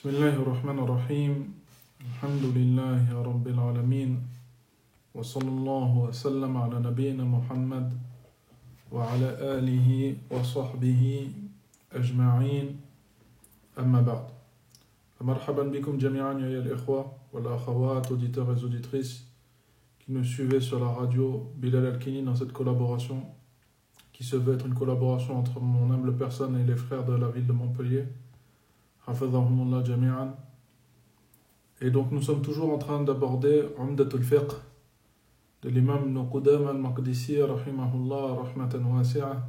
بسم الله الرحمن الرحيم الحمد لله رب العالمين وصلى الله وسلم على نبينا محمد وعلى آله وصحبه أجمعين أما بعد فمرحبا بكم جميعا يا الإخوة والأخوات auditeurs et auditrices qui nous suivaient sur la radio Bilal Al-Kini dans cette collaboration qui se veut être une collaboration entre mon humble personne et les frères de la ville de Montpellier. Hafidhahumullah jami'an. Et donc nous sommes toujours en train d'aborder Umdatul Fiqh de l'imam Ibn Qudama al-Maqdisi rahimahullah rahmatan wasi'a.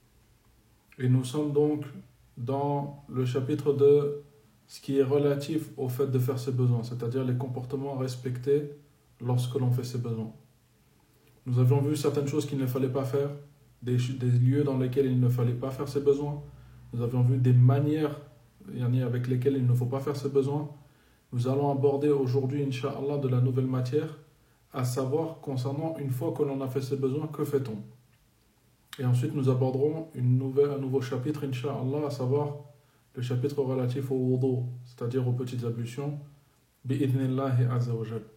Et nous sommes donc dans le chapitre de ce qui est relatif au fait de faire ses besoins, c'est-à-dire les comportements à respecter lorsque l'on fait ses besoins. Nous avions vu certaines choses qu'il ne fallait pas faire, des lieux dans lesquels il ne fallait pas faire ses besoins. Nous avions vu des manières avec lesquelles il ne faut pas faire ses besoins. Nous allons aborder aujourd'hui, Inch'Allah, de la nouvelle matière, à savoir concernant une fois que l'on a fait ses besoins, que fait-on? Et ensuite nous aborderons un nouveau chapitre, Inch'Allah, à savoir le chapitre relatif au wudu, c'est-à-dire aux petites ablutions, bi'idhnillahi azza wa jal.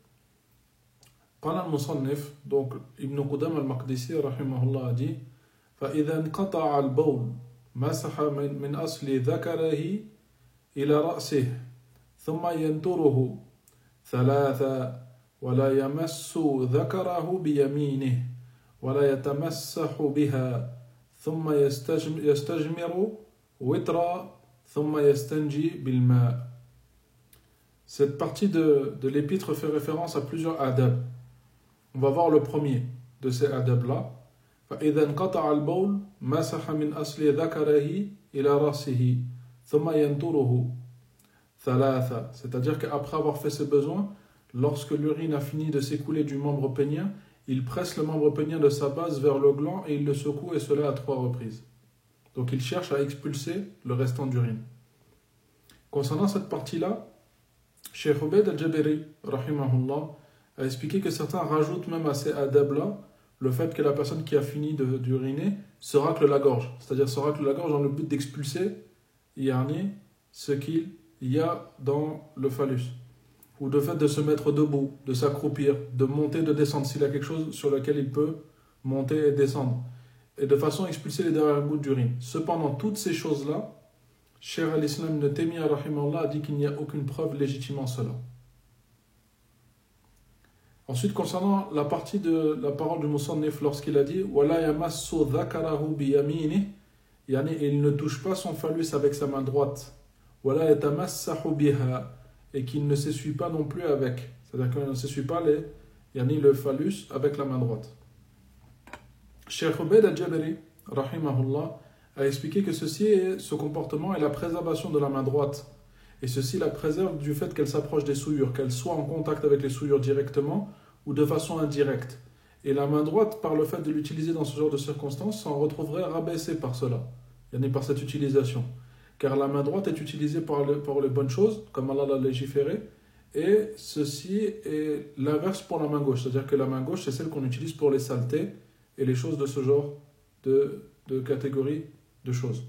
Qala al-musannif, donc Ibn Qudama al-Maqdisi rahimahullah a dit فَإِذَا انْقَطَعَ الْبَوْلُ مَسَحَ مِنْ أَصْلِ ذَكَرَهِ إلى رأسه ثم ينتره ثلاثا ولا يمس ذكره بيمينه ولا يتمسح بها ثم يستجمر وترا ثم يستنجي بالماء. Cette partie de l'épître fait référence à plusieurs adab. On va voir le premier de ces adab-là. فإذا انقطع البول مسح من أصل ذكره إلى رأسه ثم ينتره ثلاثة, c'est-à-dire qu'après avoir fait ses besoins, lorsque l'urine a fini de s'écouler du membre pénien, il presse le membre pénien de sa base vers le gland et il le secoue, et cela à 3 reprises. Donc il cherche à expulser le restant d'urine. Concernant cette partie-là, Cheikh Ubaid al-Jabiri rahimahullah a expliqué que certains rajoutent même à ces adab-là le fait que la personne qui a fini d'uriner se racle la gorge, c'est-à-dire se racle la gorge dans le but d'expulser ce qu'il y a dans le phallus, ou de fait de se mettre debout, de s'accroupir, de monter, de descendre, s'il a quelque chose sur lequel il peut monter et descendre, et de façon à expulser les dernières gouttes d'urine. Cependant, toutes ces choses-là, Cheikh al-Islam Ibn Taymiyyah rahimahullah a dit qu'il n'y a aucune preuve légitimant cela. Ensuite, concernant la partie de la parole du Musannif lorsqu'il a dit وَلَا يَمَسُّ ذَكَرَهُ بِيَمِينِهِ, il ne touche pas son phallus avec sa main droite, وَلَا يَتَمَسَّحُ بِهَا, et qu'il ne s'essuie pas non plus avec, c'est-à-dire qu'il ne s'essuie pas le phallus avec la main droite. Cheikh Ubaid al-Jabiri rahimahullah a expliqué que ce comportement est la préservation de la main droite, et ceci la préserve du fait qu'elle s'approche des souillures, qu'elle soit en contact avec les souillures directement ou de façon indirecte. Et la main droite, par le fait de l'utiliser dans ce genre de circonstances, s'en retrouverait rabaissée par cela, par cette utilisation. Car la main droite est utilisée pour les bonnes choses, comme Allah l'a légiféré, et ceci est l'inverse pour la main gauche. C'est-à-dire que la main gauche, c'est celle qu'on utilise pour les saletés et les choses de ce genre de catégorie de choses.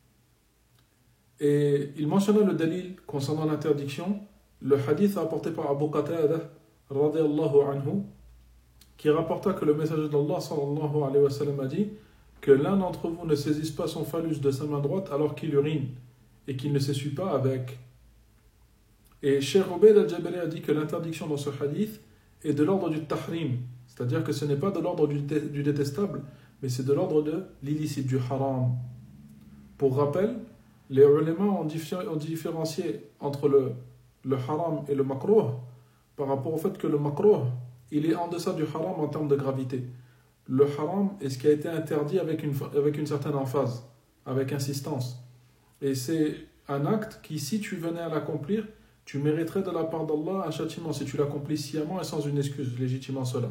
Et il mentionna le dalil concernant l'interdiction, le hadith apporté par Abu Qatada radiyallahu anhu, qui rapporta que le messager d'Allah sallallahu alayhi wa sallam a dit que l'un d'entre vous ne saisisse pas son phallus de sa main droite alors qu'il urine et qu'il ne s'essuie pas avec. Et Cheikh Ubaid al-Jabari a dit que l'interdiction dans ce hadith est de l'ordre du tahrim, c'est-à-dire que ce n'est pas de l'ordre du détestable, mais c'est de l'ordre de l'illicite, du haram. Pour rappel, les ulémas ont différencié entre le haram et le makruh par rapport au fait que le makruh, il est en deçà du haram en termes de gravité. Le haram est ce qui a été interdit avec une certaine emphase, avec insistance. Et c'est un acte qui, si tu venais à l'accomplir, tu mériterais de la part d'Allah un châtiment, si tu l'accomplis sciemment et sans une excuse, légitimant cela.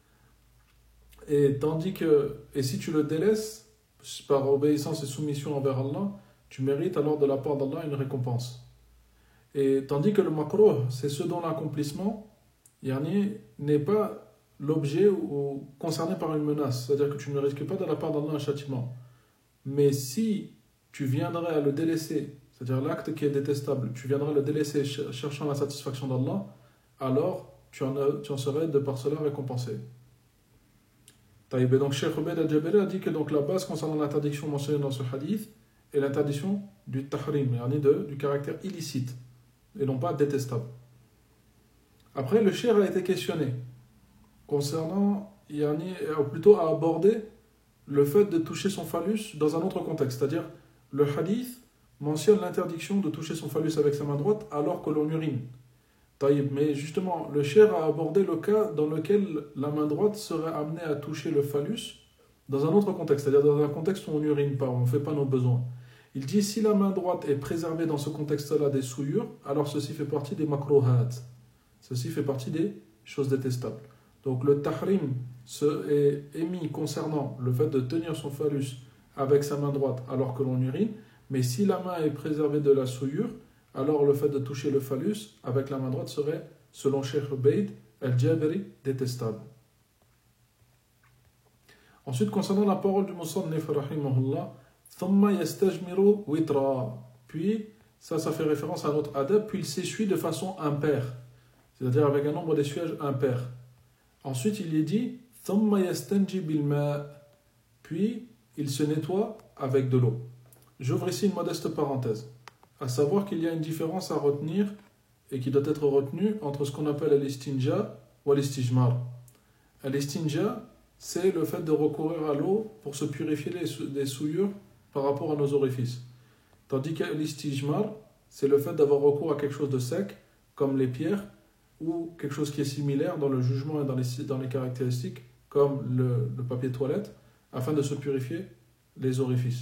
Et si tu le délaisses, par obéissance et soumission envers Allah, tu mérites alors de la part d'Allah une récompense. Et tandis que le makruh, c'est ce dont l'accomplissement n'est pas l'objet ou concerné par une menace, c'est-à-dire que tu ne risques pas de la part d'Allah un châtiment. Mais si tu viendrais à le délaisser c'est-à-dire l'acte qui est détestable, tu viendras le délaisser cherchant la satisfaction d'Allah, alors tu en serais de par cela récompensé. Taïb, et donc Cheikh Ubayd al-Jabari a dit que donc la base concernant l'interdiction mentionnée dans ce hadith est l'interdiction du tahrim, du caractère illicite, et non pas détestable. Après, le cheikh a été questionné concernant, plutôt à aborder le fait de toucher son phallus dans un autre contexte, c'est-à-dire le hadith mentionne l'interdiction de toucher son phallus avec sa main droite alors que l'on urine. Taïb, mais justement, le cheikh a abordé le cas dans lequel la main droite serait amenée à toucher le phallus dans un autre contexte, c'est-à-dire dans un contexte où on n'urine pas, où on ne fait pas nos besoins. Il dit, si la main droite est préservée dans ce contexte-là des souillures, alors ceci fait partie des makruhat. Ceci fait partie des choses détestables. Donc le tahrim est émis concernant le fait de tenir son phallus avec sa main droite alors que l'on urine, mais si la main est préservée de la souillure, alors le fait de toucher le phallus avec la main droite serait, selon Cheikh Ubayd al-Jabari, détestable. Ensuite, concernant la parole du Musannif rahimahullah, thumma yastajmiru witra, puis ça fait référence à notre adab, puis il s'essuie de façon impaire, c'est-à-dire avec un nombre d'essuyages impair. Ensuite, il est dit thumma yastanji bil ma, puis il se nettoie avec de l'eau. J'ouvre ici une modeste parenthèse, à savoir qu'il y a une différence à retenir et qui doit être retenue entre ce qu'on appelle al-istinja ou al-istijmar. Al-istinja, c'est le fait de recourir à l'eau pour se purifier des souillures par rapport à nos orifices. Tandis que l'istijmar, c'est le fait d'avoir recours à quelque chose de sec, comme les pierres, ou quelque chose qui est similaire dans le jugement et dans les caractéristiques, comme le papier toilette, afin de se purifier les orifices.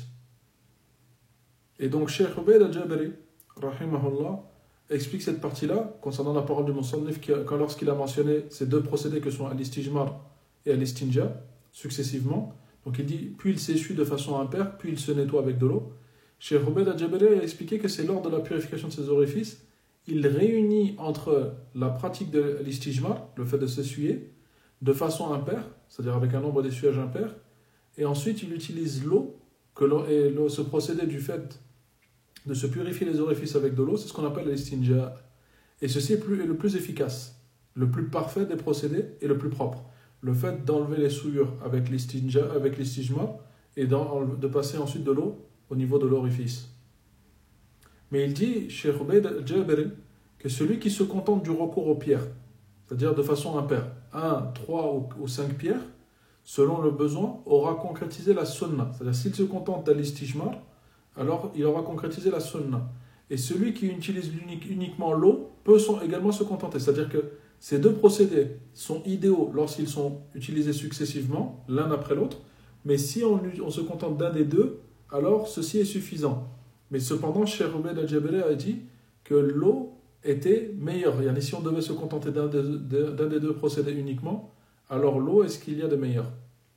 Et donc, Cheikh Ubayd al-Jabari, rahimahullah, explique cette partie-là, concernant la parole du Musannif, lorsqu'il a mentionné ces deux procédés que sont al-istijmar et al-istinja, successivement. Donc il dit, puis il s'essuie de façon impaire, puis il se nettoie avec de l'eau. Cheikh Ubayd al-Jabari a expliqué que c'est lors de la purification de ses orifices, il réunit entre la pratique de l'istijmar, le fait de s'essuyer, de façon impaire, c'est-à-dire avec un nombre d'essuyages impair, et ensuite il utilise l'eau, ce procédé du fait de se purifier les orifices avec de l'eau, c'est ce qu'on appelle l'istinja. Et ceci est le plus efficace, le plus parfait des procédés et le plus propre. Le fait d'enlever les souillures avec l'istijmar et de passer ensuite de l'eau au niveau de l'orifice. Mais il dit, Cheikh Ubayd al-Jabari, que celui qui se contente du recours aux pierres, c'est-à-dire de façon impaire, 1, 3 ou 5 pierres, selon le besoin, aura concrétisé la sunna. C'est-à-dire s'il se contente d'al-istijmar, alors il aura concrétisé la sunna. Et celui qui utilise uniquement l'eau peut également se contenter. C'est-à-dire que ces deux procédés sont idéaux lorsqu'ils sont utilisés successivement, l'un après l'autre, mais si on se contente d'un des deux, alors ceci est suffisant. Mais cependant, Cheikh Ubayd al-Jabari a dit que l'eau était meilleure. Et si on devait se contenter d'un des deux procédés uniquement, alors l'eau est ce qu'il y a de meilleur.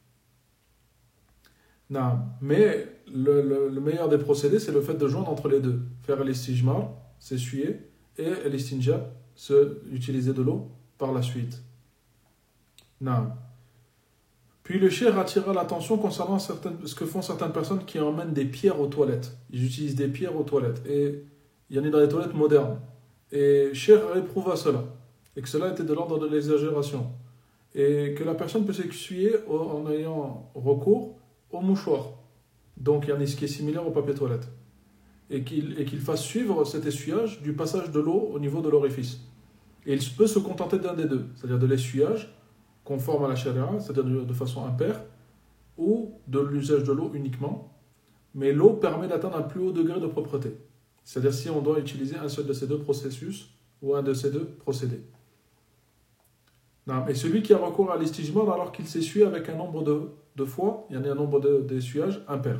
Non, mais le meilleur des procédés, c'est le fait de joindre entre les deux. Faire l'istijmar, s'essuyer, et l'istinja, utiliser de l'eau par la suite. Non. Puis le cheikh attira l'attention concernant ce que font certaines personnes qui emmènent des pierres aux toilettes. Ils utilisent des pierres aux toilettes. Et il y en a dans les toilettes modernes. Et cheikh réprouva cela. Et que cela était de l'ordre de l'exagération. Et que la personne peut s'essuyer en ayant recours au mouchoir. Donc il y a ce qui est similaire au papier toilette. Et qu'il fasse suivre cet essuyage du passage de l'eau au niveau de l'orifice. Et il peut se contenter d'un des deux, c'est-à-dire de l'essuyage conforme à la charia, c'est-à-dire de façon impaire, ou de l'usage de l'eau uniquement. Mais l'eau permet d'atteindre un plus haut degré de propreté. C'est-à-dire si on doit utiliser un seul de ces deux processus ou un de ces deux procédés. Non, et celui qui a recours à l'istijmar alors qu'il s'essuie avec un nombre de fois, il y en a un nombre d'essuyages impair.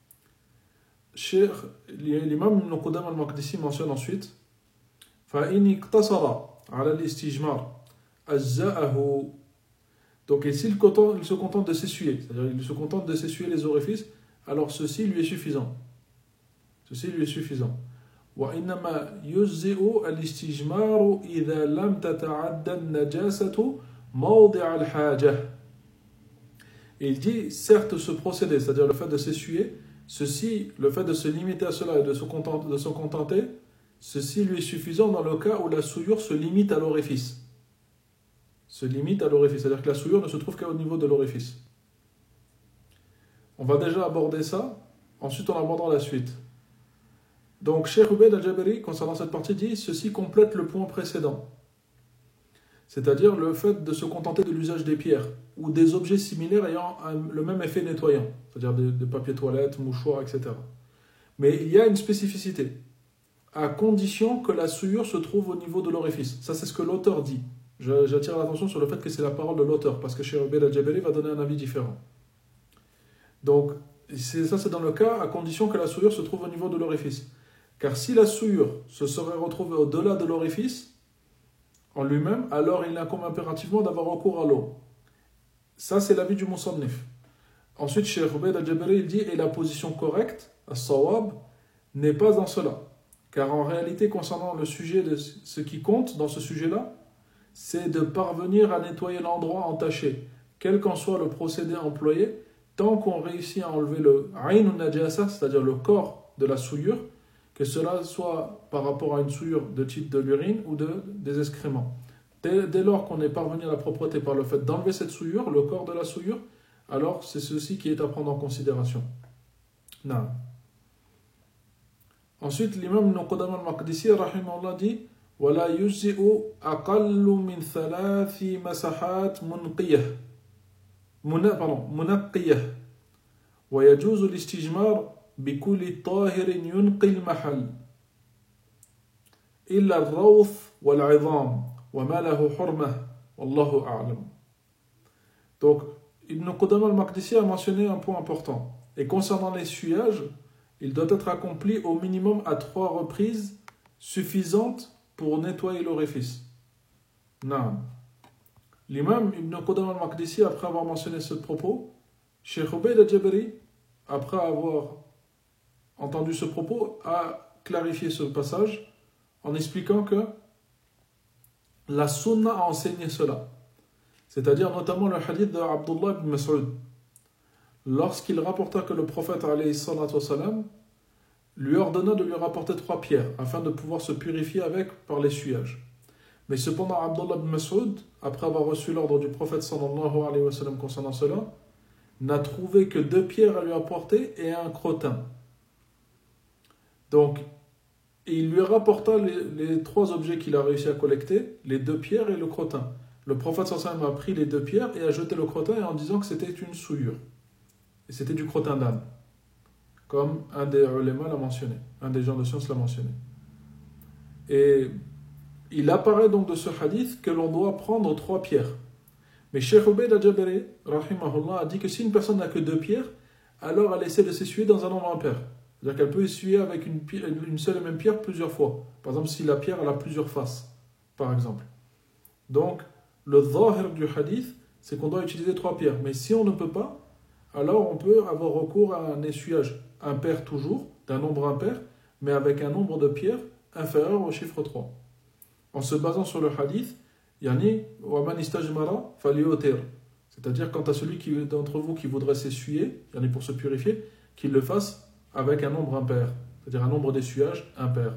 L'imam Ibn Qudam al-Maqdisi mentionne ensuite فَإِنِ اقْتَصَرَ عَلَى الْإِسْتِجْمَارِ أَجْزَأَهُ. Donc s'il se contente de s'essuyer, c'est-à-dire il se contente de s'essuyer les orifices, alors ceci lui est suffisant. Ceci lui est suffisant. وإنما يجزئ الاستجمار إذا لم تتعدى النجاسة موضع الحاجة. Et il dit, certes ce procédé, c'est-à-dire le fait de s'essuyer, ceci, le fait de se limiter à cela et de se contenter, ceci lui est suffisant dans le cas où la souillure se limite à l'orifice. C'est-à-dire que la souillure ne se trouve qu'au niveau de l'orifice. On va déjà aborder ça, ensuite on abordera la suite. Donc, Cheikh Ubayd al-Jabari, concernant cette partie, dit ceci complète le point précédent. C'est-à-dire le fait de se contenter de l'usage des pierres ou des objets similaires ayant le même effet nettoyant, c'est-à-dire des papiers toilettes, mouchoirs, etc. Mais il y a une spécificité, à condition que la souillure se trouve au niveau de l'orifice. Ça, c'est ce que l'auteur dit. J'attire l'attention sur le fait que c'est la parole de l'auteur, parce que Cheikh Ubayd al-Jabari va donner un avis différent. Donc, ça c'est dans le cas à condition que la souillure se trouve au niveau de l'orifice. Car si la souillure se serait retrouvée au-delà de l'orifice, en lui-même, alors il incombe impérativement d'avoir recours à l'eau. Ça, c'est l'avis du Musannif. Ensuite, Cheikh Ubayd al-Jabari il dit et la position correcte, as-sawab, n'est pas dans cela. Car en réalité, concernant le sujet de ce qui compte dans ce sujet-là, c'est de parvenir à nettoyer l'endroit entaché, quel qu'en soit le procédé employé, tant qu'on réussit à enlever le ayn najasa, c'est-à-dire le corps de la souillure, que cela soit par rapport à une souillure de type de l'urine ou des excréments. Dès lors qu'on est parvenu à la propreté par le fait d'enlever cette souillure, le corps de la souillure, alors c'est ceci qui est à prendre en considération. Non. Ensuite, l'imam Ibn Qudama al-Maqdisi rahimahullah dit ولا يجزئ أقل من 3 مسحات منقية ويجوز الاستجمار بكل طاهر ينقي المحل إلا الروث والعظام وما له حرمة والله أعلم. Donc, Ibn Qudama al-Maqdisi a mentionné un point important. Et concernant l'essuiage, il doit être accompli au minimum à 3 reprises suffisantes pour nettoyer l'orifice. Non. L'imam Ibn Qudama al-Maqdisi, après avoir mentionné ce propos, Cheikh Ubayd al-Jabari, après avoir entendu ce propos, a clarifié ce passage en expliquant que la sunna a enseigné cela. C'est-à-dire notamment le hadith de Abdullah ibn Mas'ud. Lorsqu'il rapporta que le prophète alayhi salatu wassalam lui ordonna de lui rapporter 3 pierres afin de pouvoir se purifier avec par l'essuyage. Mais cependant, Abdullah ibn Mas'ud, après avoir reçu l'ordre du prophète sallallahu alayhi wa sallam concernant cela, n'a trouvé que 2 pierres à lui apporter et un crottin. Donc, il lui rapporta les 3 objets qu'il a réussi à collecter, les 2 pierres et le crottin. Le prophète sallallahu alayhi wa sallam a pris les 2 pierres et a jeté le crottin en disant que c'était une souillure. Et c'était du crottin d'âne. Comme un des ulémas l'a mentionné, un des gens de science l'a mentionné. Et il apparaît donc de ce hadith que l'on doit prendre 3 pierres. Mais Cheikh Ubayd al-Jabari, rahimahullah, a dit que si une personne n'a que 2 pierres, alors elle essaie de s'essuyer dans un nombre impair. C'est-à-dire qu'elle peut essuyer avec une seule et même pierre plusieurs fois. Par exemple, si la pierre elle a plusieurs faces, par exemple. Donc, le zahir du hadith, c'est qu'on doit utiliser 3 pierres. Mais si on ne peut pas, alors on peut avoir recours à un essuyage impair toujours, d'un nombre impair, mais avec un nombre de pierres inférieur au chiffre 3. En se basant sur le hadith, yani waman istajmara falyutir, c'est-à-dire quant à celui d'entre vous qui voudrait s'essuyer, yani pour se purifier, qu'il le fasse avec un nombre impair, c'est-à-dire un nombre d'essuyages impair.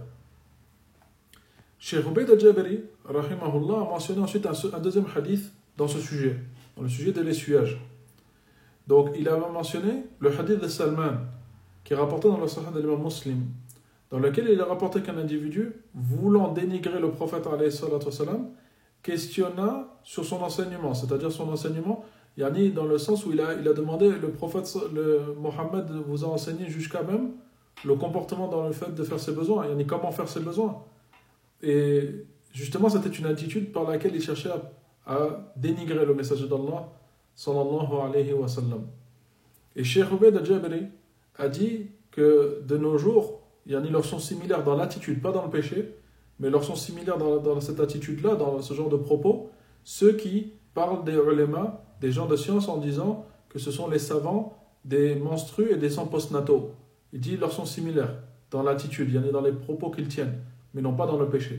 Cheikh Ubayd al-Jabari, rahimahullah, a mentionné ensuite un deuxième hadith dans ce sujet, dans le sujet de l'essuyage. Donc, il a mentionné le hadith de Salman, qui est rapporté dans le Sahih de l'imam Muslim, dans lequel il a rapporté qu'un individu, voulant dénigrer le prophète alayhi salatu wasalam, questionna sur son enseignement, c'est-à-dire son enseignement, yani dans le sens où il a demandé, le prophète, Mohammed vous a enseigné jusqu'à même le comportement dans le fait de faire ses besoins, yani comment faire ses besoins. Et justement, c'était une attitude par laquelle il cherchait à dénigrer le message d'Allah, sallallahu alayhi wa sallam. Et Cheikh Ubayd al-Jabari a dit que de nos jours, yani leur sont similaires dans l'attitude, pas dans le péché, mais leur sont similaires dans cette attitude-là, dans ce genre de propos, ceux qui parlent des ulémas, des gens de science, en disant que ce sont les savants des menstrues et des sangs postnataux. Il dit qu'ils leur sont similaires dans l'attitude, yani dans les propos qu'ils tiennent, mais non pas dans le péché.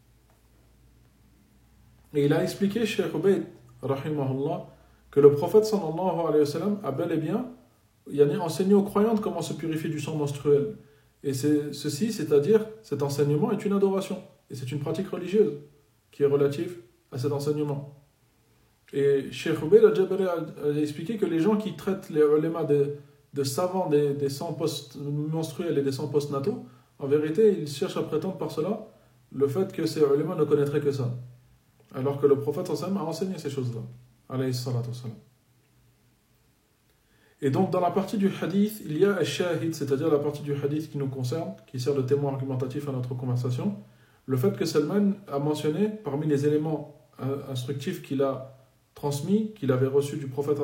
Et il a expliqué, Cheikh Ubayd, rahimahullah, que le prophète sallallahu alayhi wa sallam a bel et bien enseigner aux croyantes comment se purifier du sang menstruel. Et c'est-à-dire, cet enseignement est une adoration. Et c'est une pratique religieuse qui est relative à cet enseignement. Et Cheikh Ubayd al-Jabari a expliqué que les gens qui traitent les ulémas de savants des sangs post-menstruels et des sangs post-nataux, en vérité, ils cherchent à prétendre par cela le fait que ces ulémas ne connaîtraient que ça. Alors que le prophète sallam a enseigné ces choses-là. Alayhi salatu wassalam. Et donc, dans la partie du hadith, il y a al-shahid, c'est-à-dire la partie du hadith qui nous concerne, qui sert de témoin argumentatif à notre conversation. Le fait que Salman a mentionné, parmi les éléments instructifs qu'il a transmis, qu'il avait reçu du prophète,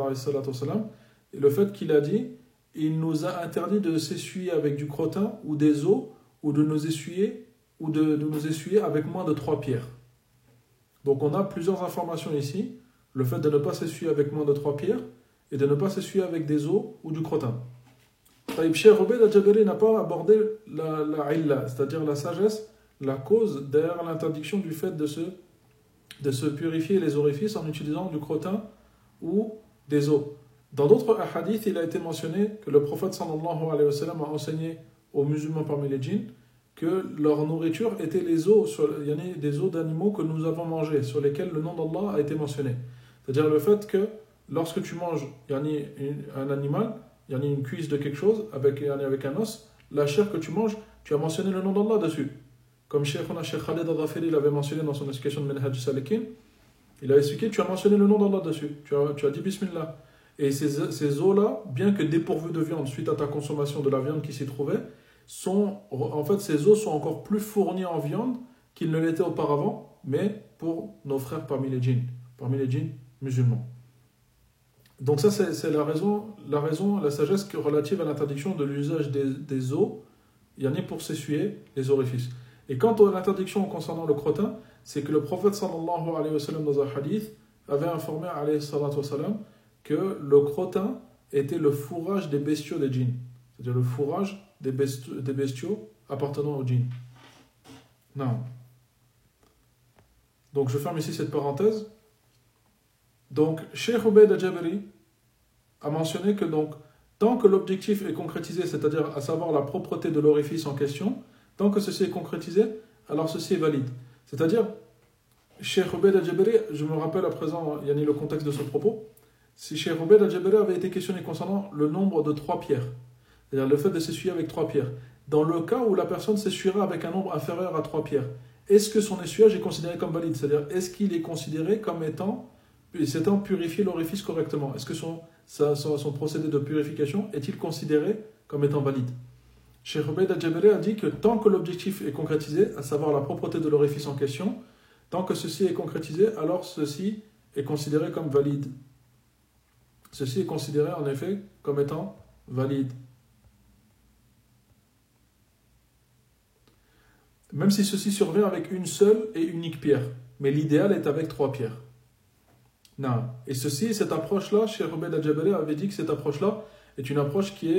et le fait qu'il a dit, il nous a interdit de s'essuyer avec du crottin ou des os, ou de nous essuyer, avec moins de 3 pierres. Donc on a plusieurs informations ici. Le fait de ne pas s'essuyer avec moins de 3 pierres, et de ne pas s'essuyer avec des os ou du crottin. Cheikh Ubayd al-Jabari n'a pas abordé la illa, c'est-à-dire la sagesse, la cause derrière l'interdiction du fait de se purifier les orifices en utilisant du crottin ou des os. Dans d'autres hadiths, il a été mentionné que le prophète sallallahu alayhi wa sallam a enseigné aux musulmans parmi les djinns que leur nourriture était les os, des os d'animaux que nous avons mangés, sur lesquels le nom d'Allah a été mentionné. C'est-à-dire le fait que lorsque tu manges un animal, une cuisse de quelque chose avec un os, la chair que tu manges, tu as mentionné le nom d'Allah dessus. Comme Cheikh Khalid al-Dhafiri l'avait mentionné dans son explication de Minhaj Salikin, il a expliqué, tu as mentionné le nom d'Allah dessus, tu as dit Bismillah. Et ces os-là, bien que dépourvus de viande suite à ta consommation de la viande qui s'y trouvait, ces os sont encore plus fournis en viande qu'ils ne l'étaient auparavant, mais pour nos frères parmi les djinns musulmans. Donc ça, c'est la sagesse relative à l'interdiction de l'usage des os, pour s'essuyer les orifices. Et quant à l'interdiction concernant le crottin, c'est que le prophète sallallahu alayhi wa sallam dans un hadith avait informé alayhi salatu wa sallam que le crottin était le fourrage des bestiaux des djinns. C'est-à-dire le fourrage des bestiaux appartenant aux djinns. Non. Donc je ferme ici cette parenthèse. Donc, Cheikh Ubayd al-Jabari a mentionné que donc, tant que l'objectif est concrétisé, c'est-à-dire à savoir la propreté de l'orifice en question, tant que ceci est concrétisé, alors ceci est valide. C'est-à-dire, Cheikh Ubayd al-Jabari, je me rappelle à présent, le contexte de ce propos, si Cheikh Ubayd al-Jabari avait été questionné concernant le nombre de 3 pierres, c'est-à-dire le fait de s'essuyer avec 3 pierres, dans le cas où la personne s'essuiera avec un nombre inférieur à 3 pierres, est-ce que son essuyage est considéré comme valide? C'est-à-dire, est-ce qu'il est considéré comme s'étant purifié l'orifice correctement? Est-ce que son procédé de purification est-il considéré comme étant valide? Cheikh Ubayd al-Jabari a dit que tant que l'objectif est concrétisé, à savoir la propreté de l'orifice en question, tant que ceci est concrétisé, alors ceci est considéré comme valide. Ceci est considéré en effet comme étant valide. Même si ceci survient avec une seule et unique pierre. Mais l'idéal est avec 3 pierres. Non. Et cette approche-là, Cheikh Ubayd al-Jabari avait dit que cette approche-là est une approche qui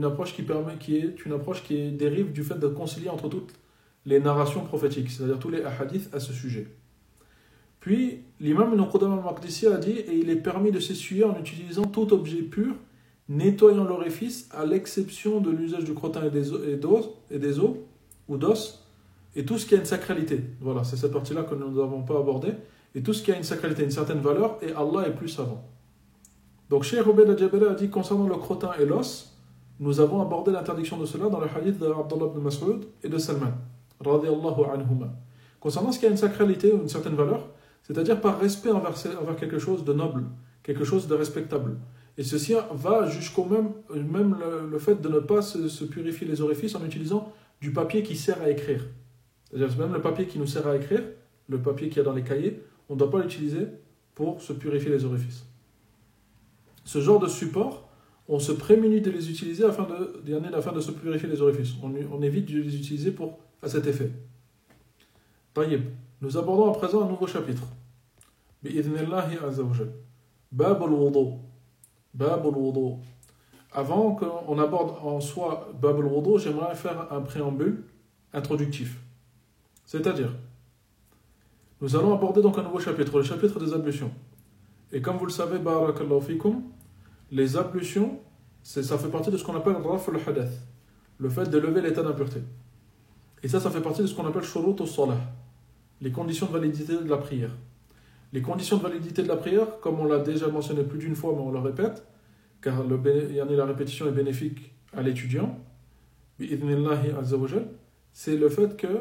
dérive du fait de concilier entre toutes les narrations prophétiques, c'est-à-dire tous les hadiths à ce sujet. Puis, l'imam Ibn Qudam al-Maqdisi a dit, et il est permis de s'essuyer en utilisant tout objet pur, nettoyant l'orifice, à l'exception de l'usage du crottin et des os, ou d'os, et tout ce qui a une sacralité. Voilà, c'est cette partie-là que nous n'avons pas abordée. Et tout ce qui a une sacralité, une certaine valeur, et Allah est plus savant. Donc, Cheikh Ubayd al-Jabari a dit, concernant le crottin et l'os, nous avons abordé l'interdiction de cela dans le hadith d'Abdullah ibn Mas'ud et de Salman, radiyallahu anhuma. Concernant ce qui a une sacralité ou une certaine valeur, c'est-à-dire par respect envers quelque chose de noble, quelque chose de respectable. Et ceci va jusqu'au même le fait de ne pas se purifier les orifices en utilisant du papier qui sert à écrire. C'est-à-dire même le papier qui nous sert à écrire, le papier qu'il y a dans les cahiers, on ne doit pas l'utiliser pour se purifier les orifices. Ce genre de support, on se prémunit de les utiliser afin de se purifier les orifices. On évite de les utiliser à cet effet. Taïb. Nous abordons à présent un nouveau chapitre. Bi'idhnillahi azza wa jal. Bab al-wudu. Bab al-wudu. Avant qu'on aborde en soi Bab al-wudu, j'aimerais faire un préambule introductif. C'est-à-dire, nous allons aborder donc un nouveau chapitre, le chapitre des ablutions. Et comme vous le savez, barakallahu fikum, les ablutions, ça fait partie de ce qu'on appelle raf al-hadath, le fait de lever l'état d'impureté. Et ça fait partie de ce qu'on appelle shurut al-salah, les conditions de validité de la prière. Les conditions de validité de la prière, comme on l'a déjà mentionné plus d'une fois, mais on le répète, car la répétition est bénéfique à l'étudiant, bi'idhnillahi azza wa jal, c'est le fait que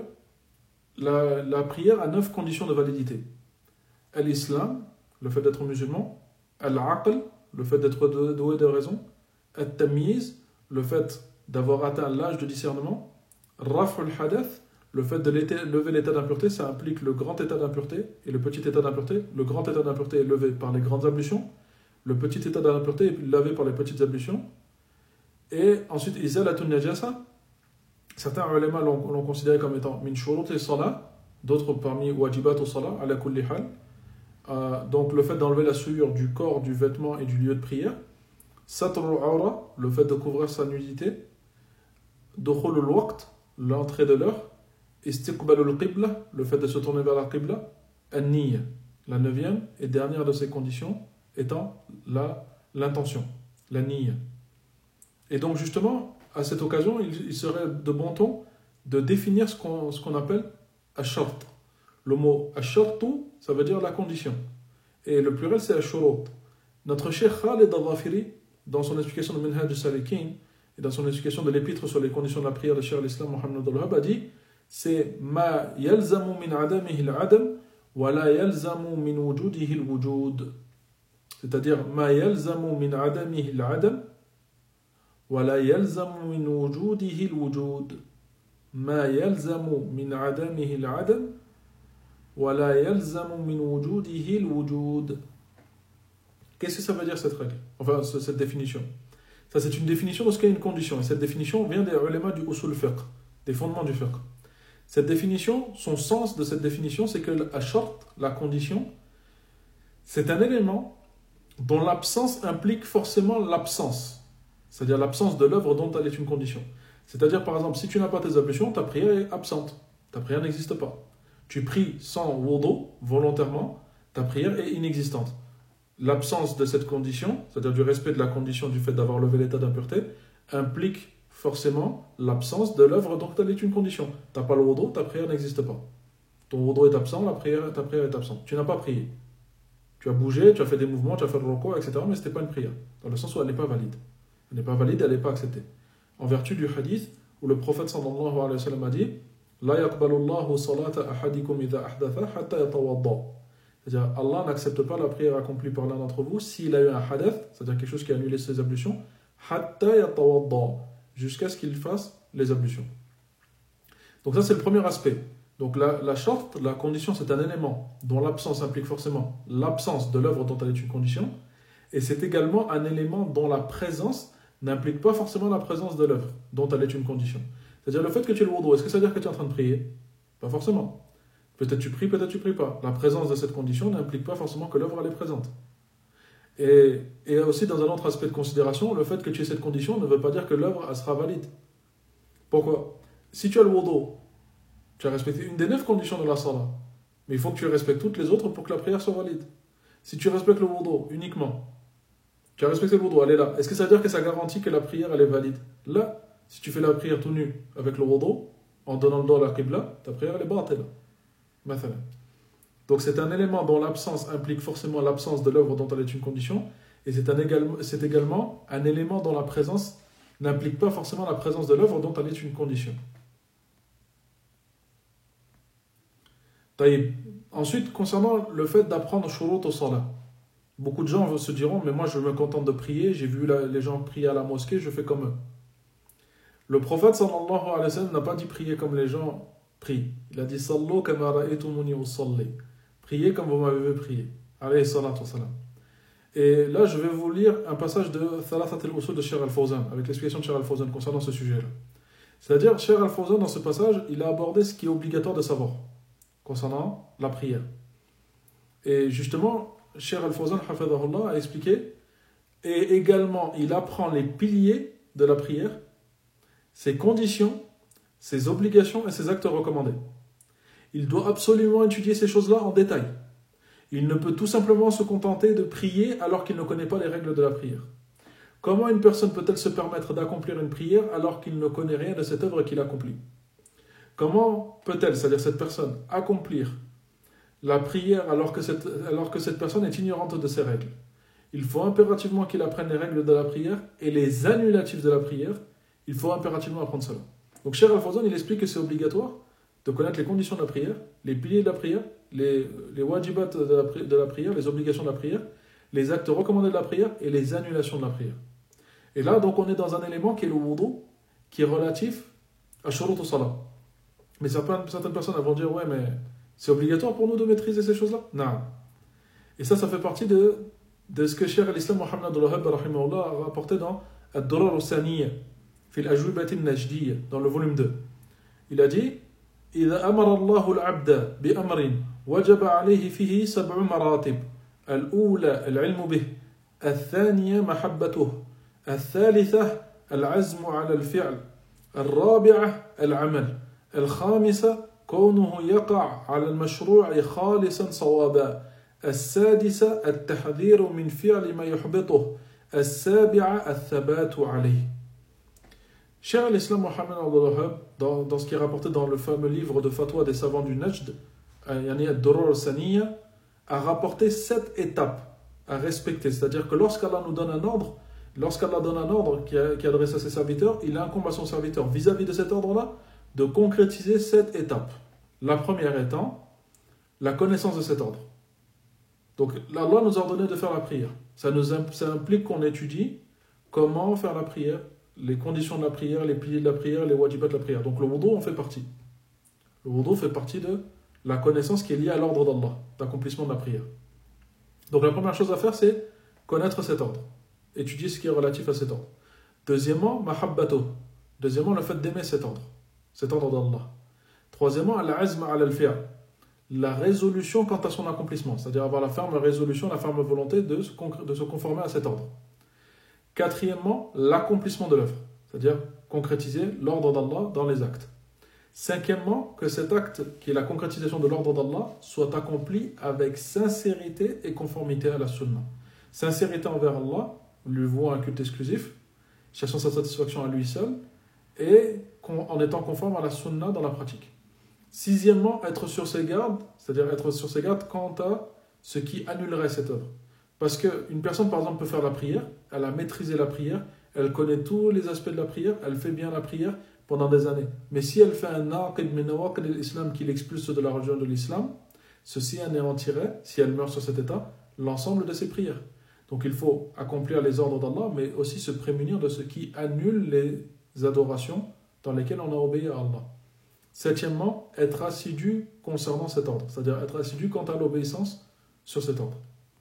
la prière a 9 conditions de validité. Al-Islam, le fait d'être musulman, Al-Aql, le fait d'être doué de raison, Al-Tamyiz, le fait d'avoir atteint l'âge de discernement, Raf al-Hadath, le fait de lever l'état d'impureté, ça implique le grand état d'impureté et le petit état d'impureté. Le grand état d'impureté est levé par les grandes ablutions, le petit état d'impureté est lavé par les petites ablutions. Et ensuite, Izalatun Najasa, certains ulama l'ont considéré comme étant min shurut as-salah, d'autres parmi wajibat as-salah, ala kulli hal. Donc le fait d'enlever la souillure du corps, du vêtement et du lieu de prière. Satrul awra, le fait de couvrir sa nudité. Dukhul al-waqt, l'entrée de l'heure. Istiqbalul qibla, le fait de se tourner vers la qibla. An-niyya, la 9e et dernière de ces conditions étant l'intention, la niyya. Et donc justement, à cette occasion, il serait de bon ton de définir ce qu'on appelle ash-shart. Le mot ash-shartu, ça veut dire la condition. Et le pluriel, c'est ash-shurut. Notre cheikh Khalid al-Dhafiri, dans son explication de Minhaj al-Salikin, et dans son explication de l'épître sur les conditions de la prière de Cheikh al-Islam Muhammad al-Wahhab, a dit c'est ma yalzamu min adamihi al-adam wa la yalzamu min wujudihi al-wujud. C'est-à-dire ma yalzamu min adamihi al-adam wa la yalzamu min wujudihi al-wujud. Ma yalzamu min adamihi al-adam wa la yalzamu min wujudihi al-wujud. Qu'est-ce que ça veut dire cette règle? Enfin, cette définition. Ça, c'est une définition de ce qu'est une condition. Et cette définition vient des ulémas du usul fiqh, des fondements du fiqh. Cette définition, son sens de cette définition, c'est que l'ashart, la condition, c'est un élément dont l'absence implique forcément l'absence. C'est-à-dire l'absence de l'œuvre dont elle est une condition. C'est-à-dire, par exemple, si tu n'as pas tes ablutions, ta prière est absente. Ta prière n'existe pas. Tu pries sans wudu, volontairement, ta prière est inexistante. L'absence de cette condition, c'est-à-dire du respect de la condition du fait d'avoir levé l'état d'impureté, implique forcément l'absence de l'œuvre dont elle est une condition. Tu n'as pas le wudu, ta prière n'existe pas. Ton wudu est absent, ta prière est absente. Tu n'as pas prié. Tu as bougé, tu as fait des mouvements, tu as fait le ruku', etc. Mais ce n'était pas une prière. Dans le sens où elle n'est pas valide. Elle n'est pas valide, elle n'est pas acceptée. En vertu du hadith où le prophète sallallahu alayhi wa sallam a dit La yaqbalu Allahu salata ahadikum idha ahdatha hatta yatawadda. C'est-à-dire, Allah n'accepte pas la prière accomplie par l'un d'entre vous s'il a eu un hadath, c'est-à-dire quelque chose qui a annulé ses ablutions, hatta yatawadda, jusqu'à ce qu'il fasse les ablutions. Donc ça, c'est le premier aspect. Donc la shart, la condition, c'est un élément dont l'absence implique forcément l'absence de l'œuvre dont elle est une condition, et c'est également un élément dont la présence n'implique pas forcément la présence de l'œuvre dont elle est une condition. C'est-à-dire le fait que tu aies le wudu, est-ce que ça veut dire que tu es en train de prier? Pas forcément. Peut-être tu pries, peut-être tu pries pas. La présence de cette condition n'implique pas forcément que l'œuvre elle est présente. Et aussi dans un autre aspect de considération, le fait que tu aies cette condition ne veut pas dire que l'œuvre elle sera valide. Pourquoi? Si tu as le wudu, tu as respecté une des 9 conditions de la salat, mais il faut que tu respectes toutes les autres pour que la prière soit valide. Si tu respectes le wudu uniquement, tu as respecté le wudu, elle est là. Est-ce que ça veut dire que ça garantit que la prière elle est valide? Là, si tu fais la prière tout nu avec le wudu, en donnant le dos à la qibla, ta prière elle est battelle. Donc c'est un élément dont l'absence implique forcément l'absence de l'œuvre dont elle est une condition, et c'est également un élément dont la présence n'implique pas forcément la présence de l'œuvre dont elle est une condition. Ensuite, concernant le fait d'apprendre shurut au salat, beaucoup de gens se diront mais moi je me contente de prier, j'ai vu les gens prier à la mosquée, je fais comme eux. Le prophète sallallahu alayhi wa sallam n'a pas dit prier comme les gens prient. Il a dit sallu kama ra'aytumuni usalli. Priez comme vous m'avez vu prier. Alayhi salatu wa salam. Et là, je vais vous lire un passage de Thalathat al-Usul de Cheikh al-Fawzan, avec l'explication de Cheikh al-Fawzan concernant ce sujet-là. C'est-à-dire, Cheikh al-Fawzan, dans ce passage, il a abordé ce qui est obligatoire de savoir concernant la prière. Et justement, Cheikh al-Fawzan, hafidhahullah, a expliqué, et également, il apprend les piliers de la prière, ses conditions, ses obligations et ses actes recommandés. Il doit absolument étudier ces choses-là en détail. Il ne peut tout simplement se contenter de prier alors qu'il ne connaît pas les règles de la prière. Comment une personne peut-elle se permettre d'accomplir une prière alors qu'il ne connaît rien de cette œuvre qu'il accomplit? Comment peut-elle, c'est-à-dire cette personne, accomplir la prière alors que cette personne est ignorante de ses règles? Il faut impérativement qu'il apprenne les règles de la prière et les annulatifs de la prière. Il faut impérativement apprendre cela. Donc Cheikh Al-Fawzan, il explique que c'est obligatoire de connaître les conditions de la prière, les piliers de la prière, les wajibats de la prière, les obligations de la prière, les actes recommandés de la prière et les annulations de la prière. Et là, donc, on est dans un élément qui est le wudu, qui est relatif à shurut al-salah. Mais certaines personnes vont dire, ouais, mais c'est obligatoire pour nous de maîtriser ces choses-là? Non. Et ça fait partie de ce que Cheikh al-Islam Muhammad al-Wahhab rahimahullah a rapporté dans Ad-Durar al-Saniyya, fi al-Ajwibat al-Najdiyya, dans le volume 2. Il a dit, إذا أمر الله العبد بأمر وجب عليه فيه 7 مراتب. الأولى العلم به، الثانية محبته، الثالثة العزم على الفعل، الرابعة العمل، الخامسة كونه يقع على المشروع خالصا صوابا، السادسة التحذير من فعل ما يحبطه، السابعة الثبات عليه. Cheikh l'Islam Mohammed al-Wahhab, dans ce qui est rapporté dans le fameux livre de fatwa des savants du Najd, Yani Ad-Durar al-Saniyya, a rapporté 7 étapes à respecter. C'est-à-dire que lorsqu'Allah nous donne un ordre, lorsqu'Allah donne un ordre qui est adressé à ses serviteurs, il incombe à son serviteur vis-à-vis de cet ordre-là de concrétiser 7 étapes. La première étant la connaissance de cet ordre. Donc Allah nous a ordonné de faire la prière. Ça implique qu'on étudie comment faire la prière, les conditions de la prière, les piliers de la prière, les wajibats de la prière. Donc le wudu en fait partie. Le wudu fait partie de la connaissance qui est liée à l'ordre d'Allah, d'accomplissement de la prière. Donc la première chose à faire, c'est connaître cet ordre. Étudier ce qui est relatif à cet ordre. Deuxièmement, mahabbato. Deuxièmement, le fait d'aimer cet ordre d'Allah. Troisièmement, al-azm ala al-fi'l. La résolution quant à son accomplissement, c'est-à-dire avoir la ferme résolution, la ferme volonté de se conformer à cet ordre. Quatrièmement, l'accomplissement de l'œuvre, c'est-à-dire concrétiser l'ordre d'Allah dans les actes. Cinquièmement, que cet acte, qui est la concrétisation de l'ordre d'Allah, soit accompli avec sincérité et conformité à la sunna. Sincérité envers Allah, lui vouant un culte exclusif, cherchant sa satisfaction à lui seul, et en étant conforme à la sunna dans la pratique. Sixièmement, être sur ses gardes, c'est-à-dire être sur ses gardes quant à ce qui annulerait cette œuvre. Parce qu'une personne, par exemple, peut faire la prière, elle a maîtrisé la prière, elle connaît tous les aspects de la prière, elle fait bien la prière pendant des années. Mais si elle fait un naqid min nawaqid al-islam qui l'expulse de la religion de l'islam, ceci anéantirait, si elle meurt sur cet état, l'ensemble de ses prières. Donc il faut accomplir les ordres d'Allah, mais aussi se prémunir de ce qui annule les adorations dans lesquelles on a obéi à Allah. Septièmement, être assidu concernant cet ordre, c'est-à-dire être assidu quant à l'obéissance sur cet ordre.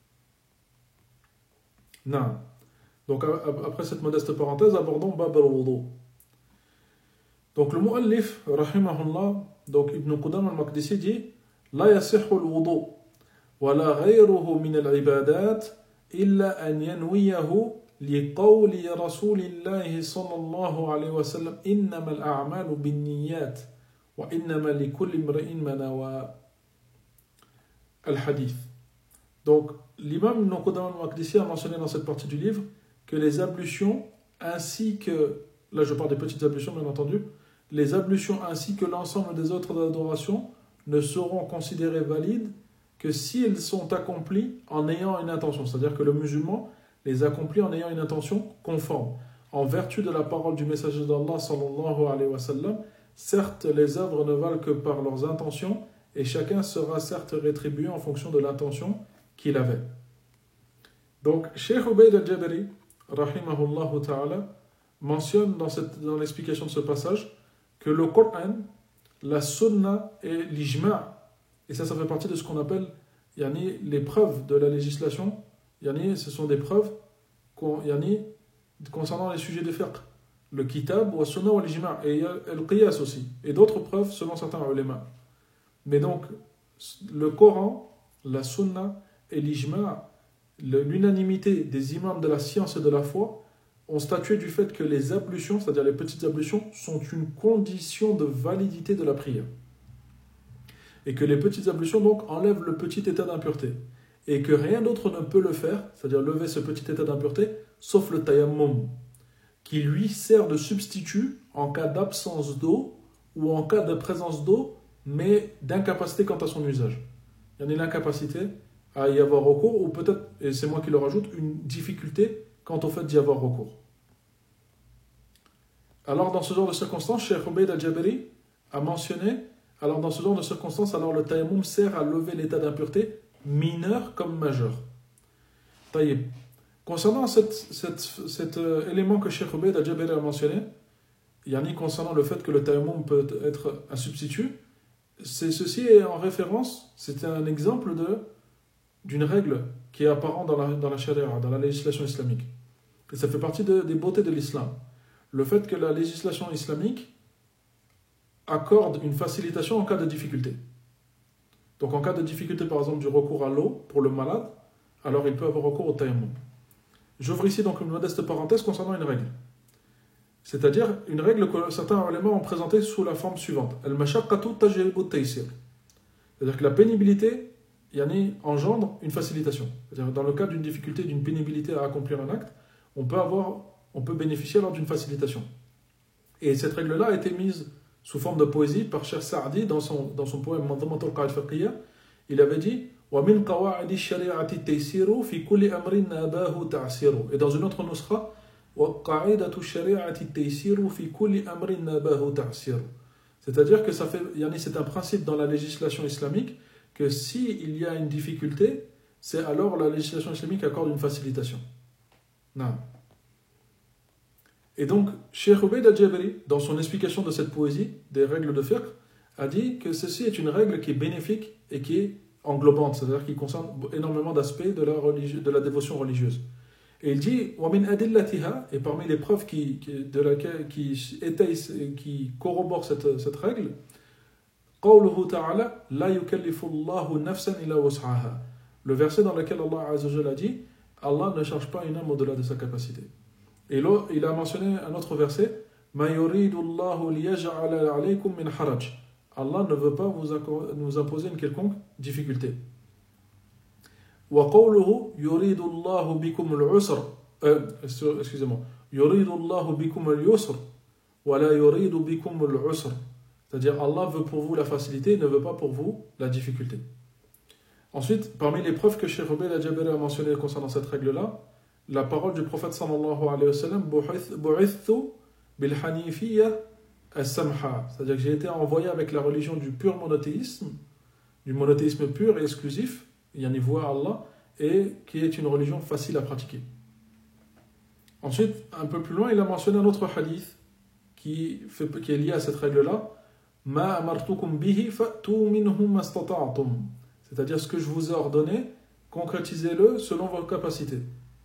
Non. Donc après cette modeste parenthèse, abordons Bab al-Wudu. Donc le mu'allif, rahimahullah, donc Ibn Qudam al-Maqdisi dit La yasihhu al-wudu wa la ghayruhu min al-ibadat illa an yanwiyahu liqawli rasulillahi sallallahu alayhi wa sallam innama al-a'malu bin-niyyat wa innama likulli imri'in ma nawa. Al-Hadith. Donc l'imam Ibn Qudam al-Maqdisi a mentionné dans cette partie du livre que les ablutions ainsi que, là je parle des petites ablutions bien entendu, les ablutions ainsi que l'ensemble des autres adorations ne seront considérées valides que si elles sont accomplies en ayant une intention. C'est-à-dire que le musulman les accomplit en ayant une intention conforme. En vertu de la parole du messager d'Allah sallallahu alayhi wa sallam, certes les œuvres ne valent que par leurs intentions et chacun sera certes rétribué en fonction de l'intention qu'il avait. Donc, Cheikh Ubayd al-Jabari, rahimahullah ta'ala, mentionne dans l'explication de ce passage que le Coran, la sunna et l'ijma', et ça fait partie de ce qu'on appelle les preuves de la législation, ce sont des preuves concernant les sujets de fiqh, le kitab, wa sunna wa l'ijma', et il y a le qiyas aussi, et d'autres preuves selon certains ulama. Mais donc, le Coran, la sunna et l'ijma', l'unanimité des imams de la science et de la foi, ont statué du fait que les ablutions, c'est-à-dire les petites ablutions, sont une condition de validité de la prière. Et que les petites ablutions, donc, enlèvent le petit état d'impureté. Et que rien d'autre ne peut le faire, c'est-à-dire lever ce petit état d'impureté, sauf le tayammum, qui lui sert de substitut en cas d'absence d'eau ou en cas de présence d'eau, mais d'incapacité quant à son usage. Il y en a l'incapacité à y avoir recours, ou peut-être, et c'est moi qui le rajoute, une difficulté quant au fait d'y avoir recours. Alors, dans ce genre de circonstances, Cheikh Ubayd al-Jabiri a mentionné, alors dans ce genre de circonstances, alors le tayammum sert à lever l'état d'impureté mineur comme majeur. Taïb. Concernant cet élément que Cheikh Ubayd al-Jabiri a mentionné, yani concernant le fait que le tayammum peut être un substitut, ceci est en référence, c'est un exemple d'une règle qui est apparente dans la charia, dans la législation islamique. Et ça fait partie des beautés de l'islam. Le fait que la législation islamique accorde une facilitation en cas de difficulté. Donc en cas de difficulté, par exemple, du recours à l'eau pour le malade, alors il peut avoir recours au tayammum. J'ouvre ici donc une modeste parenthèse concernant une règle. C'est-à-dire une règle que certains éléments ont présentée sous la forme suivante. Al-mashaqqatu tajlibu at-taysir. C'est-à-dire que la pénibilité engendre une facilitation. C'est-à-dire dans le cas d'une difficulté, d'une pénibilité à accomplir un acte, on peut bénéficier alors d'une facilitation. Et cette règle-là a été mise sous forme de poésie par Cheikh Saadi dans son poème Manzumat al-Qa'id Fiqhiyya. Il avait dit وَمِنْ قَوَاعِدِ الشَّرِيعَةِ التَّيْسِيرُ فِي كُلِّ أَمْرٍ نَابَاهُ تَعْسِيرُ. Et dans une autre nusra وَقَاعِدَةُ الشَّرِيعَةِ التَّيْسِيرُ فِي كُلِّ أَمْرٍ نَابَاهُ تَعْسِيرُ. C'est-à-dire que c'est un principe dans la législation islamique que s'il y a une difficulté, c'est alors la législation islamique accorde une facilitation. Non. Et donc, Cheikh Ubayd al-Jabiri, dans son explication de cette poésie, des règles de fiqh, a dit que ceci est une règle qui est bénéfique et qui est englobante, c'est-à-dire qui concerne énormément d'aspects de la dévotion religieuse. Et il dit وَمِنْ أَدِلَّتِهَا, et parmi les preuves qui corroborent cette règle, قَوْلُهُ تَعَالَى لَا يُكَلِّفُ اللَّهُ نَفْسًا إِلَّا وُسْعَهَا. Le verset dans lequel Allah Azza wa Jalla a dit Allah ne charge pas une âme au-delà de sa capacité. Et là, il a mentionné un autre verset مَا يُرِيدُ اللَّهُ لِيَجْعَلَ عَلَيْكُمْ مِنْ حَرَجٍ. Allah ne veut pas nous imposer une quelconque difficulté. وَقَوْلُهُ يُرِيدُ اللَّهُ بِكُمُ الْعُسْرَ excusez-moi يُرِيدُ اللَّهُ بِكُمُ الْيُسْرَ وَلَا يُرِيدُ بِكُمُ الْعُسْرَ. C'est-à-dire Allah veut pour vous la facilité, il ne veut pas pour vous la difficulté. Ensuite, parmi les preuves que Cheikh Ubayd al-Jabiri a mentionnées concernant cette règle-là, la parole du prophète sallallahu alayhi wa sallam bu'ithtu bil hanifiyya as-samha, c'est-à-dire que j'ai été envoyé avec la religion du pur monothéisme, du monothéisme pur et exclusif, yani voix à Allah, et qui est une religion facile à pratiquer. Ensuite, un peu plus loin, il a mentionné un autre hadith qui est lié à cette règle-là. Ma amartukum bihi fa'tu minhu mastata'tum. C'est-à-dire ce que je vous ai ordonné, concrétisez-le selon vos capacités.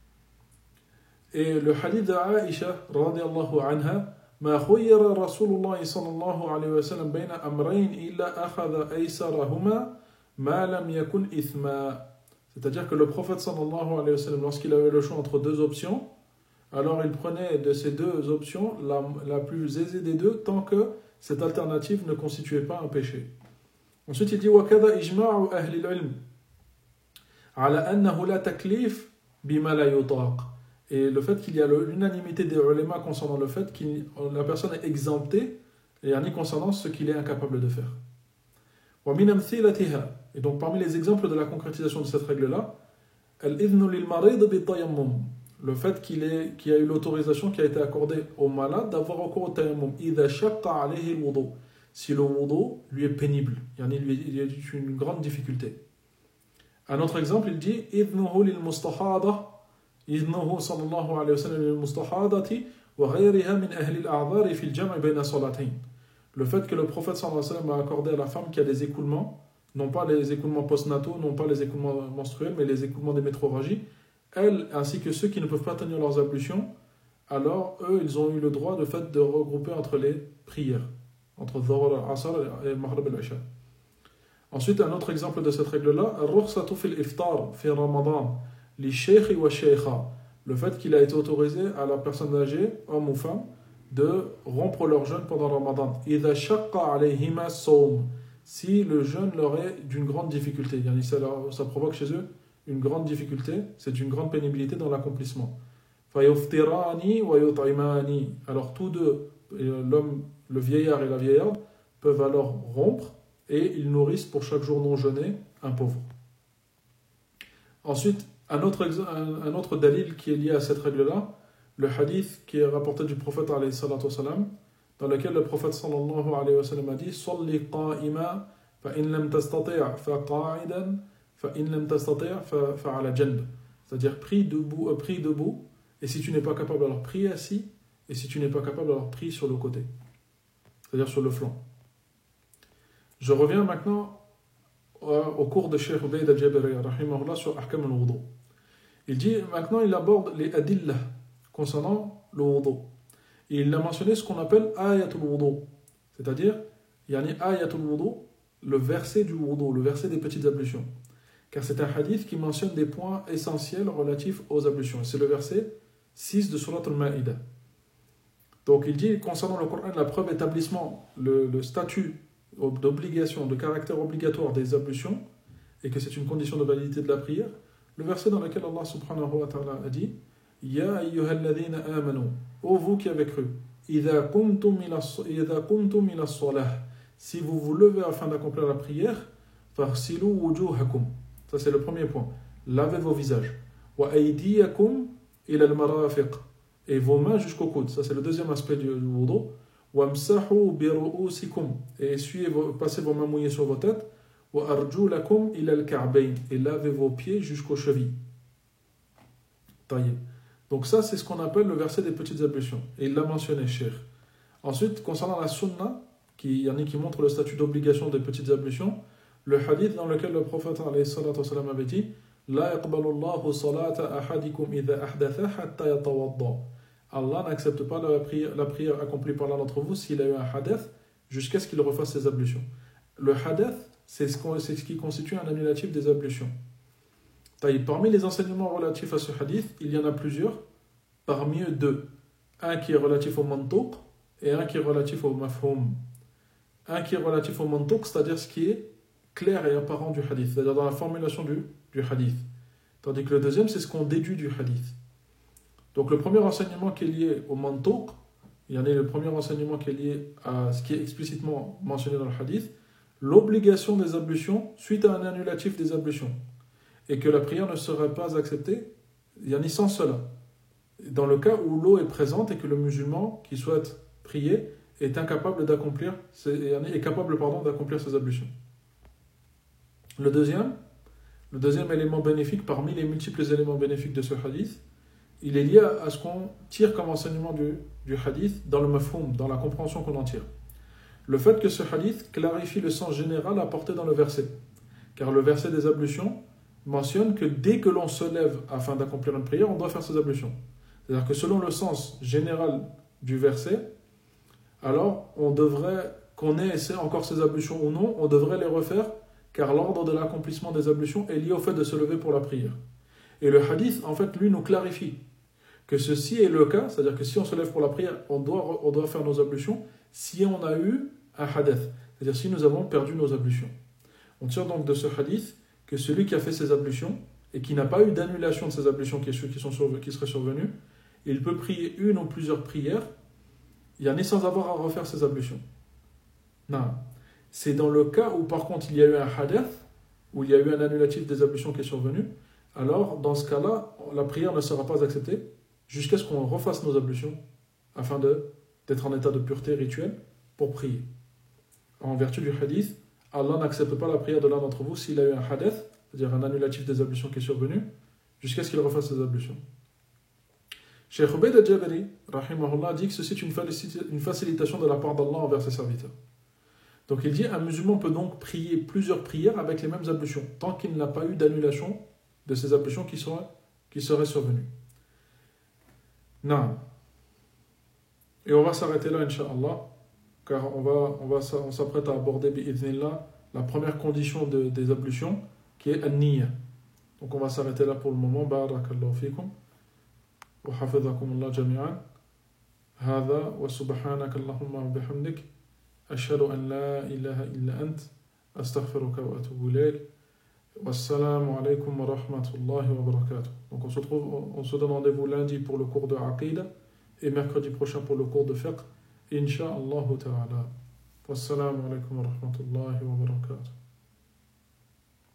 Et le hadith d'Aïcha radiyallahu anha, ما خير رسول الله صلى الله عليه وسلم بين أمرين إلا أخذ أيسرهما ما لم يكن إثما. C'est-à-dire que le prophète sallallahu alayhi wa sallam, lorsqu'il avait le choix entre deux options, alors il prenait de ces deux options la plus aisée des deux, tant que cette alternative ne constituait pas un péché. Ensuite il dit وَكَذَا إِجْمَاعُ أَهْلِ الْعِلْمِ عَلَى أَنَّهُ لَا تَكْلِيفٌ بِمَا لَا يُطَاقُ. Et le fait qu'il y a l'unanimité des ulémas concernant le fait que la personne est exemptée, et concernant ce qu'il est incapable de faire. وَمِنْ أَمْثِلَتِهَا. Et donc parmi les exemples de la concrétisation de cette règle-là, الْإِذْنُ لِلْمَرِيضِ بِالتَّيَمُّمِ. Le fait qu'il y a eu l'autorisation qui a été accordée au malade d'avoir recours au tayammum. إِذَا شَقَّ عَلَيْهِ الْوُضُوء. Si le wudu lui est pénible, il y a une grande difficulté. Un autre exemple, il dit إِذْنُهُ لِلْمُسْتَحَاضَةِ إِذْنُهُ صلى الله عليه وسلم للمستحاضة وغيرها من أهل الأعذار في الجمع بين صلاتين. Le fait que le prophète sallallahu alayhi wa sallam a accordé à la femme qui a des écoulements, non pas les écoulements postnataux, non pas les écoulements menstruels, mais les écoulements des métroragies, elles, ainsi que ceux qui ne peuvent pas tenir leurs ablutions, alors eux, ils ont eu le droit de fait de regrouper entre les prières, entre Dhuhr al-Asr et Maghrib al-Isha. Ensuite, un autre exemple de cette règle-là, الرخصة في الإفطار في رمضان للشيخ والشيخة. Le fait qu'il a été autorisé à la personne âgée, homme ou femme, de rompre leur jeûne pendant Ramadan. إذا شق عليهما الصوم. Si le jeûne leur est d'une grande difficulté, ça provoque chez eux une grande difficulté, c'est une grande pénibilité dans l'accomplissement. فَيُفْطِرَانِ وَيُطْعِمَانِ. Alors tous deux, l'homme, le vieillard et la vieillarde, peuvent alors rompre et ils nourrissent pour chaque jour non jeûné un pauvre. Ensuite, un autre dalil qui est lié à cette règle-là, le hadith qui est rapporté du prophète alayhi salatu wassalam, dans lequel le prophète sallallahu alayhi wa sallam a dit Salli qa'ima fa in lam tastati' fa qa'idan fa in lam tastati' fa ala janb. C'est-à-dire prie debout, et si tu n'es pas capable alors prie assis, et si tu n'es pas capable alors prie sur le côté, c'est-à-dire sur le flanc. Je reviens maintenant au cours de Cheikh Ubayd al-Jabari rahimahullah sur Ahkam al-Wudu. Il dit maintenant il aborde les adillah concernant le wudu. Et il a mentionné ce qu'on appelle ayatul wudu, c'est-à-dire yani ayatul wudu, le verset du wudu, le verset des petites ablutions. Car c'est un hadith qui mentionne des points essentiels relatifs aux ablutions. C'est le verset 6 de Surat al-Ma'ida. Donc il dit concernant le Coran, la preuve établissement le statut d'obligation, de caractère obligatoire des ablutions, et que c'est une condition de validité de la prière, le verset dans lequel Allah subhanahu wa ta'ala a dit Ya ayyuhalladhina amanu, ô vous qui avez cru, idha kuntum ila salah, si vous vous levez afin d'accomplir la prière, farsilu wujuhakum, ça c'est le premier point, lavez vos visages, wa aydiyakum ila al-marafiq, et vos mains jusqu'au coude, ça c'est le deuxième aspect du wudu, wamsahu bi ru'usikum, et passez vos mains mouillées sur vos têtes, wa arjulakum ila al-ka'bayn, et lavez vos pieds jusqu'aux chevilles. Taïeb. Donc ça, c'est ce qu'on appelle le verset des petites ablutions. Et il l'a mentionné, Cheikh. Ensuite, concernant la sunna, qui montre le statut d'obligation des petites ablutions, le hadith dans lequel le prophète avait dit La yaqbalu Allahu salata ahadikum idha ahdatha hatta yatawadda. Allah n'accepte pas la prière accomplie par l'un d'entre vous s'il a eu un hadith jusqu'à ce qu'il refasse ses ablutions. Le hadith, c'est ce qui constitue un annulatif des ablutions. Parmi les enseignements relatifs à ce hadith, il y en a plusieurs, parmi eux deux. Un qui est relatif au mantuq et un qui est relatif au mafhum. Un qui est relatif au mantuq, c'est-à-dire ce qui est clair et apparent du hadith, c'est-à-dire dans la formulation du hadith. Tandis que le deuxième, c'est ce qu'on déduit du hadith. Donc le premier enseignement qui est lié au mantuq, il y en a le premier enseignement qui est lié à ce qui est explicitement mentionné dans le hadith, l'obligation des ablutions suite à un annulatif des ablutions. Et que la prière ne serait pas acceptée, il y en a sans cela. Dans le cas où l'eau est présente et que le musulman qui souhaite prier est capable d'accomplir ses ablutions. Le deuxième élément bénéfique, parmi les multiples éléments bénéfiques de ce hadith, il est lié à ce qu'on tire comme enseignement du hadith dans le mafhum, dans la compréhension qu'on en tire. Le fait que ce hadith clarifie le sens général apporté dans le verset. Car le verset des ablutions mentionne que dès que l'on se lève afin d'accomplir une prière, on doit faire ses ablutions. C'est-à-dire que selon le sens général du verset, alors on devrait, qu'on ait encore ses ablutions ou non, on devrait les refaire, car l'ordre de l'accomplissement des ablutions est lié au fait de se lever pour la prière. Et le hadith, en fait, lui, nous clarifie que ceci est le cas, c'est-à-dire que si on se lève pour la prière, on doit faire nos ablutions si on a eu un hadith, c'est-à-dire si nous avons perdu nos ablutions. On tire donc de ce hadith que celui qui a fait ses ablutions et qui n'a pas eu d'annulation de ses ablutions qui seraient survenues, il peut prier une ou plusieurs prières, il y en a sans avoir à refaire ses ablutions. Non. C'est dans le cas où par contre il y a eu un hadith, où il y a eu un annulatif des ablutions qui est survenu, alors dans ce cas-là, la prière ne sera pas acceptée jusqu'à ce qu'on refasse nos ablutions afin d'être en état de pureté rituelle pour prier. En vertu du hadith, Allah n'accepte pas la prière de l'un d'entre vous s'il a eu un hadith, c'est-à-dire un annulatif des ablutions qui est survenu, jusqu'à ce qu'il refasse ses ablutions. Cheikh Ubayd al-Jabari, rahimahullah, dit que ceci est une facilitation de la part d'Allah envers ses serviteurs. Donc il dit, un musulman peut donc prier plusieurs prières avec les mêmes ablutions, tant qu'il n'a pas eu d'annulation de ces ablutions qui seraient survenues. Non. Et on va s'arrêter là, Inch'Allah, car on s'apprête à aborder, bi'idhnillah, la première condition des ablutions, qui est an-niyya. Donc on va s'arrêter là pour le moment. Barakallahu fikum. Wa hafidhakumullah jami'an. Hadha wa subhanaka Allahumma wa bihamdik. Ashhadu an la ilaha illa ant. Astaghfiruka wa atubu ilayk. Wassalamu alaikum wa rahmatullahi wa barakatuh. Donc on se donne rendez-vous lundi pour le cours de Aqidah et mercredi prochain pour le cours de Fiqh, Inch'Allah ta'ala. Wassalamu alaikum wa rahmatullahi wa barakatuh.